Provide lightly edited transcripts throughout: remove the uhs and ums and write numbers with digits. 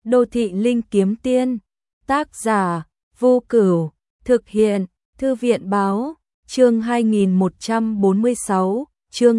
Đô thị linh kiếm tiên, tác giả, Vô Cửu, thực hiện, Thư viện báo, chương 2146, chương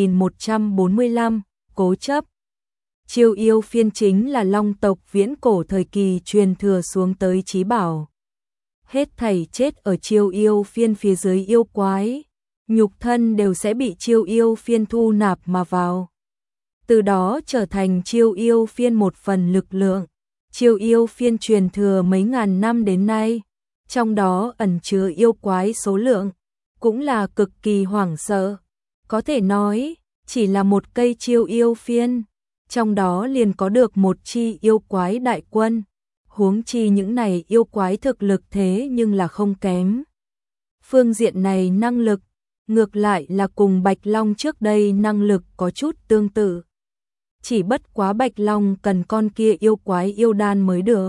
2145, cố chấp. Chiêu yêu phiên chính là long tộc viễn cổ thời kỳ truyền thừa xuống tới chí bảo. Hết thảy chết ở chiêu yêu phiên phía dưới yêu quái, nhục thân đều sẽ bị chiêu yêu phiên thu nạp mà vào. Từ đó trở thành chiêu yêu phiên một phần lực lượng. Chiêu yêu phiên truyền thừa mấy ngàn năm đến nay, trong đó ẩn chứa yêu quái số lượng, cũng là cực kỳ hoảng sợ. Có thể nói, chỉ là một cây chiêu yêu phiên, trong đó liền có được một chi yêu quái đại quân. Huống chi những này yêu quái thực lực thế nhưng là không kém. Phương diện này năng lực, ngược lại là cùng Bạch Long trước đây năng lực có chút tương tự. Chỉ bất quá Bạch Long cần con kia yêu quái yêu đan mới được,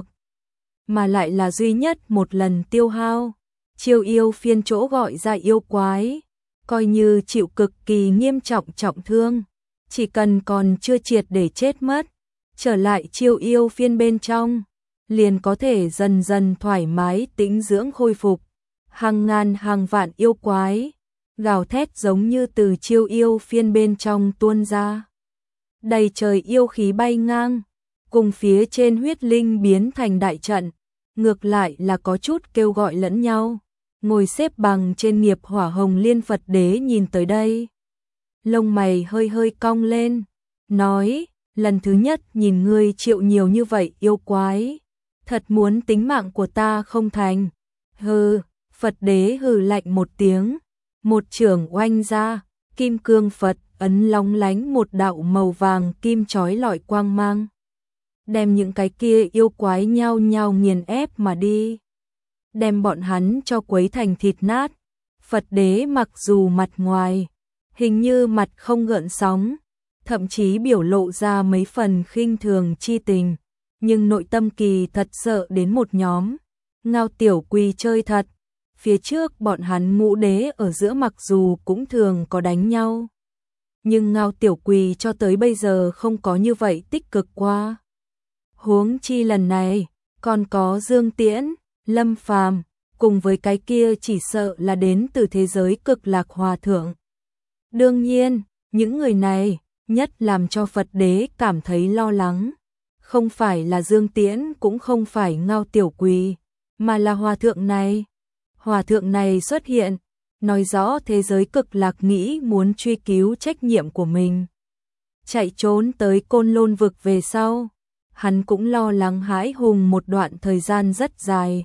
mà lại là duy nhất một lần tiêu hao. Chiêu yêu phiên chỗ gọi ra yêu quái, coi như chịu cực kỳ nghiêm trọng trọng thương, chỉ cần còn chưa triệt để chết mất, trở lại chiêu yêu phiên bên trong, liền có thể dần dần thoải mái tĩnh dưỡng khôi phục. Hàng ngàn hàng vạn yêu quái, gào thét giống như từ chiêu yêu phiên bên trong tuôn ra. Đầy trời yêu khí bay ngang, cùng phía trên huyết linh biến thành đại trận, ngược lại là có chút kêu gọi lẫn nhau. Ngồi xếp bằng trên nghiệp hỏa hồng liên Phật đế nhìn tới đây, lông mày hơi hơi cong lên, nói, lần thứ nhất nhìn ngươi triệu nhiều như vậy yêu quái, thật muốn tính mạng của ta không thành. Hừ, Phật đế hừ lạnh một tiếng, một chưởng oanh ra, kim cương Phật ấn long lánh một đạo màu vàng kim chói lọi quang mang, đem những cái kia yêu quái nhao nhao nghiền ép mà đi, đem bọn hắn cho quấy thành thịt nát. Phật đế mặc dù mặt ngoài hình như mặt không gợn sóng, thậm chí biểu lộ ra mấy phần khinh thường chi tình, nhưng nội tâm kỳ thật sợ đến một nhóm. Ngao Tiểu Quỳ chơi thật, phía trước bọn hắn ngũ đế ở giữa mặc dù cũng thường có đánh nhau, nhưng Ngao Tiểu Quỳ cho tới bây giờ không có như vậy tích cực qua. Huống chi lần này, còn có Dương Tiễn, Lâm Phàm, cùng với cái kia chỉ sợ là đến từ thế giới Cực Lạc Hòa Thượng. Đương nhiên, những người này nhất làm cho Phật đế cảm thấy lo lắng, không phải là Dương Tiễn cũng không phải Ngao Tiểu Quỳ, mà là Hòa Thượng này. Hòa Thượng này xuất hiện, nói rõ thế giới Cực Lạc nghĩ muốn truy cứu trách nhiệm của mình. Chạy trốn tới Côn Lôn vực về sau, hắn cũng lo lắng hãi hùng một đoạn thời gian rất dài.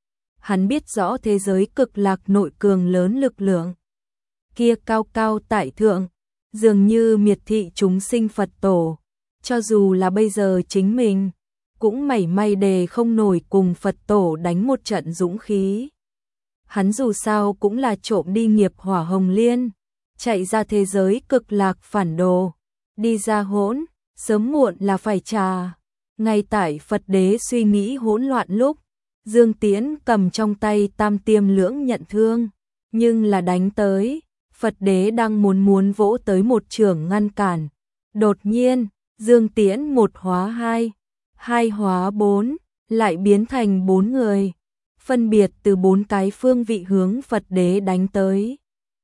Hắn biết rõ thế giới Cực Lạc nội cường lớn lực lượng kia cao cao tại thượng, dường như miệt thị chúng sinh Phật tổ, cho dù là bây giờ chính mình cũng mảy may đề không nổi cùng Phật tổ đánh một trận dũng khí. Hắn dù sao cũng là trộm đi nghiệp hỏa hồng liên, chạy ra thế giới Cực Lạc phản đồ, đi ra hỗn, sớm muộn là phải trả. Ngay tại Phật đế suy nghĩ hỗn loạn lúc, Dương Tiễn cầm trong tay tam tiêm lưỡng nhận thương, nhưng là đánh tới, Phật đế đang muốn vỗ tới một chưởng ngăn cản. Đột nhiên, Dương Tiễn một hóa hai, hai hóa bốn, lại biến thành bốn người, phân biệt từ bốn cái phương vị hướng Phật đế đánh tới.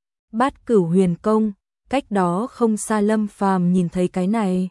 Bát Cửu Huyền Công, cách đó không xa Lâm Phàm nhìn thấy cái này,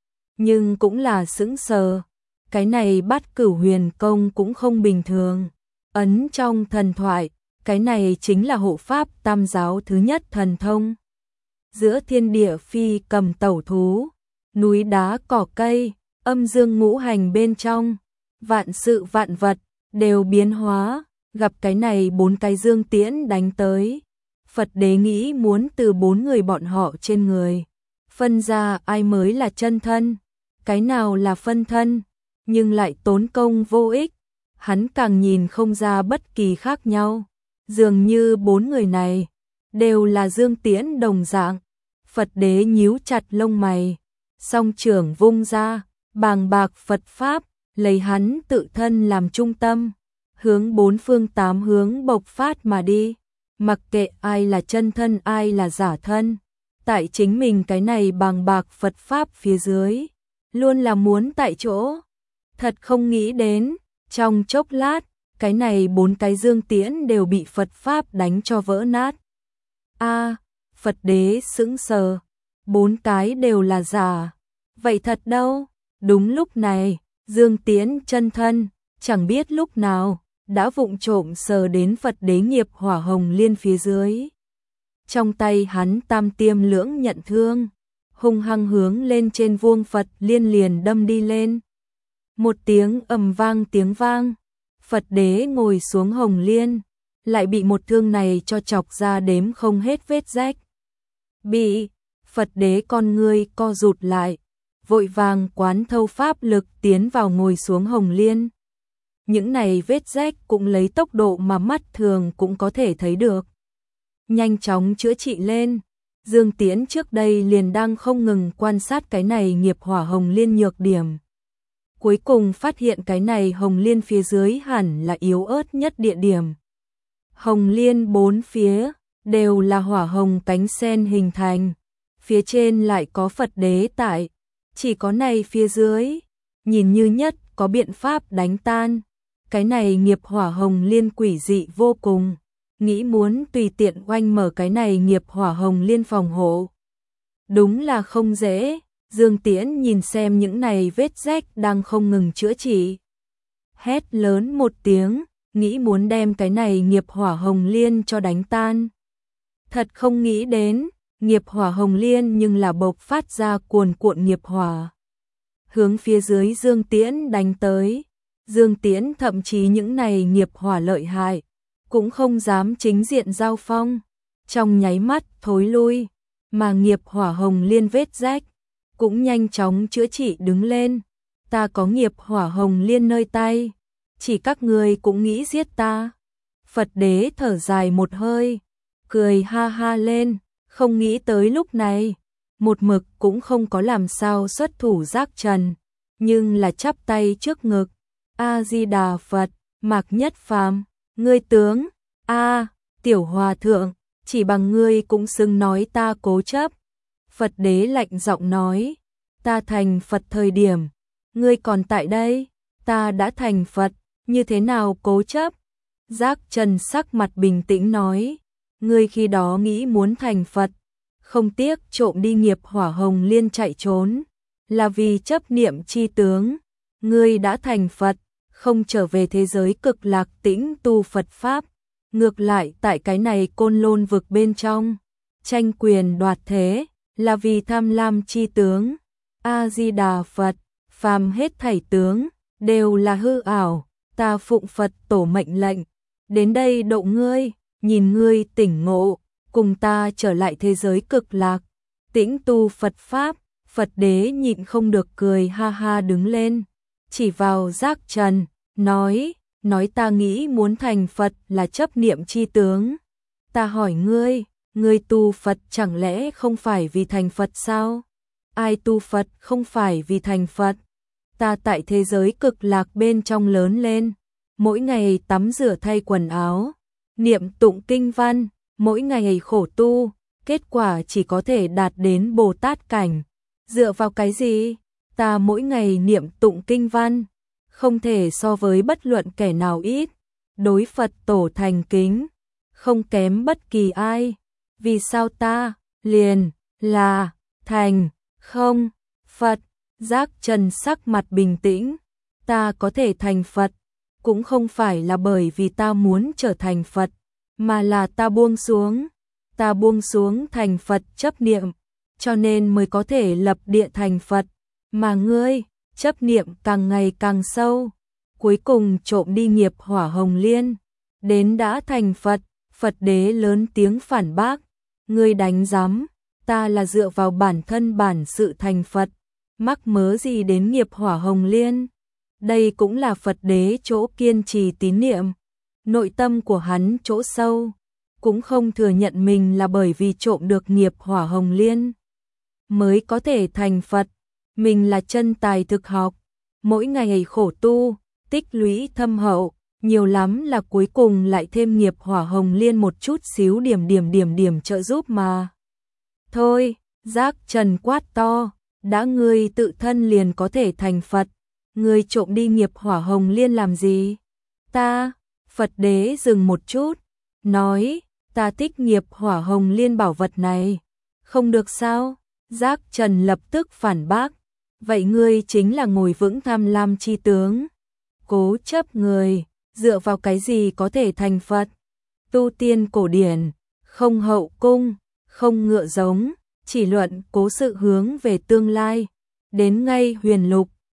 nhưng cũng là sững sờ. Cái này Bát Cửu Huyền Công cũng không bình thường. Ấn trong thần thoại, cái này chính là hộ pháp tam giáo thứ nhất thần thông. Giữa thiên địa phi cầm tẩu thú, núi đá cỏ cây, âm dương ngũ hành bên trong, vạn sự vạn vật đều biến hóa, gặp cái này bốn cái Dương Tiễn đánh tới. Phật đế nghĩ muốn từ bốn người bọn họ trên người phân ra ai mới là chân thân, cái nào là phân thân, nhưng lại tốn công vô ích. Hắn càng nhìn không ra bất kỳ khác nhau, dường như bốn người này đều là Dương Tiễn đồng dạng. Phật đế nhíu chặt lông mày, song trưởng vung ra, bàng bạc Phật pháp, lấy hắn tự thân làm trung tâm, hướng bốn phương tám hướng bộc phát mà đi. Mặc kệ ai là chân thân ai là giả thân, tại chính mình cái này bàng bạc Phật pháp phía dưới, luôn là muốn tại chỗ Thật không nghĩ đến, trong chốc lát, cái này 4 cái dương tiễn đều bị Phật Pháp đánh cho vỡ nát. A, Phật đế sững sờ, 4 cái đều là giả. Vậy thật đâu? Đúng lúc này, Dương Tiễn chân thân, chẳng biết lúc nào, đã vụng trộm sờ đến Phật đế nghiệp hỏa hồng liên phía dưới. Trong tay hắn tam tiêm lưỡng nhận thương, hung hăng hướng lên trên vuông Phật liên liền đâm đi lên. Một tiếng ầm vang tiếng vang, Phật đế ngồi xuống hồng liên, lại bị một thương này cho chọc ra đếm không hết vết rách. Bị Phật đế con ngươi co rụt lại, vội vàng quán thâu pháp lực tiến vào ngồi xuống hồng liên. Những này vết rách cũng lấy tốc độ mà mắt thường cũng có thể thấy được. Nhanh chóng chữa trị lên, Dương Tiễn trước đây liền đang không ngừng quan sát cái này nghiệp hỏa hồng liên nhược điểm. Cuối cùng phát hiện cái này hồng liên phía dưới hẳn là yếu ớt nhất địa điểm. Hồng liên bốn phía đều là hỏa hồng cánh sen hình thành, phía trên lại có Phật đế tại, chỉ có này phía dưới, nhìn như nhất có biện pháp đánh tan. Cái này nghiệp hỏa hồng liên quỷ dị vô cùng, nghĩ muốn tùy tiện oanh mở cái này nghiệp hỏa hồng liên phòng hộ. Đúng là không dễ, Dương Tiễn nhìn xem những này vết rách đang không ngừng chữa trị. Hét lớn một tiếng, nghĩ muốn đem cái này nghiệp hỏa hồng liên cho đánh tan. Thật không nghĩ đến, nghiệp hỏa hồng liên nhưng là bộc phát ra cuồn cuộn nghiệp hỏa. Hướng phía dưới Dương Tiễn đánh tới. Dương Tiễn thậm chí những này nghiệp hỏa lợi hại, cũng không dám chính diện giao phong, trong nháy mắt thối lui, mà nghiệp hỏa hồng liên vết rách, cũng nhanh chóng chữa trị đứng lên. Ta có nghiệp hỏa hồng liên nơi tay, chỉ các ngươi cũng nghĩ giết ta. Phật đế thở dài một hơi, cười ha ha lên, không nghĩ tới lúc này, một mực cũng không có làm sao xuất thủ giác trần, nhưng là chắp tay trước ngực. A-di-đà Phật, Mạc Nhất Phàm, ngươi tướng, tiểu hòa thượng, chỉ bằng ngươi cũng xứng nói ta cố chấp. Phật đế lạnh giọng nói, ta thành Phật thời điểm, ngươi còn tại đây, ta đã thành Phật, như thế nào cố chấp? Giác Trần sắc mặt bình tĩnh nói, ngươi khi đó nghĩ muốn thành Phật, không tiếc trộm đi nghiệp hỏa hồng liên chạy trốn, là vì chấp niệm chi tướng. Ngươi đã thành Phật, không trở về thế giới cực lạc tĩnh tu Phật Pháp, ngược lại tại cái này côn lôn vực bên trong, tranh quyền đoạt thế, là vì tham lam chi tướng. A-di-đà Phật, phàm hết thảy tướng, đều là hư ảo, ta phụng Phật tổ mệnh lệnh, đến đây độ ngươi, nhìn ngươi tỉnh ngộ, cùng ta trở lại thế giới cực lạc, tĩnh tu Phật Pháp. Phật đế nhịn không được cười ha ha đứng lên, chỉ vào Giác Trần, nói ta nghĩ muốn thành Phật là chấp niệm chi tướng. Ta hỏi ngươi tu Phật chẳng lẽ không phải vì thành Phật sao? Ai tu Phật không phải vì thành Phật? Ta tại thế giới cực lạc bên trong lớn lên, mỗi ngày tắm rửa thay quần áo, niệm tụng kinh văn, mỗi ngày khổ tu, kết quả chỉ có thể đạt đến Bồ Tát cảnh. Dựa vào cái gì? Ta mỗi ngày niệm tụng kinh văn, không thể so với bất luận kẻ nào ít, đối Phật tổ thành kính, không kém bất kỳ ai. Vì sao ta liền là thành không Phật? Giác Trần sắc mặt bình tĩnh, ta có thể thành Phật, cũng không phải là bởi vì ta muốn trở thành Phật, mà là ta buông xuống thành Phật chấp niệm, cho nên mới có thể lập địa thành Phật, mà ngươi, chấp niệm càng ngày càng sâu, cuối cùng trộm đi nghiệp hỏa hồng liên, đến đã thành Phật. Phật đế lớn tiếng phản bác, ngươi đánh giám, ta là dựa vào bản thân bản sự thành Phật, mắc mớ gì đến nghiệp hỏa hồng liên. Đây cũng là Phật đế chỗ kiên trì tín niệm, nội tâm của hắn chỗ sâu, cũng không thừa nhận mình là bởi vì trộm được nghiệp hỏa hồng liên mới có thể thành Phật. Mình là chân tài thực học, mỗi ngày khổ tu, tích lũy thâm hậu, nhiều lắm là cuối cùng lại thêm nghiệp hỏa hồng liên một chút xíu điểm trợ giúp mà. Thôi, Giác Trần quát to, đã ngươi tự thân liền có thể thành Phật, Ngươi trộm đi nghiệp hỏa hồng liên làm gì? Ta, Phật đế dừng một chút, nói, ta thích nghiệp hỏa hồng liên bảo vật này. Không được sao? Giác Trần lập tức phản bác. Vậy ngươi chính là ngồi vững tham lam chi tướng. Cố chấp người, dựa vào cái gì có thể thành Phật? Tu tiên cổ điển, không hậu cung, không ngựa giống, chỉ luận cố sự hướng về tương lai. Đến ngay huyền lục,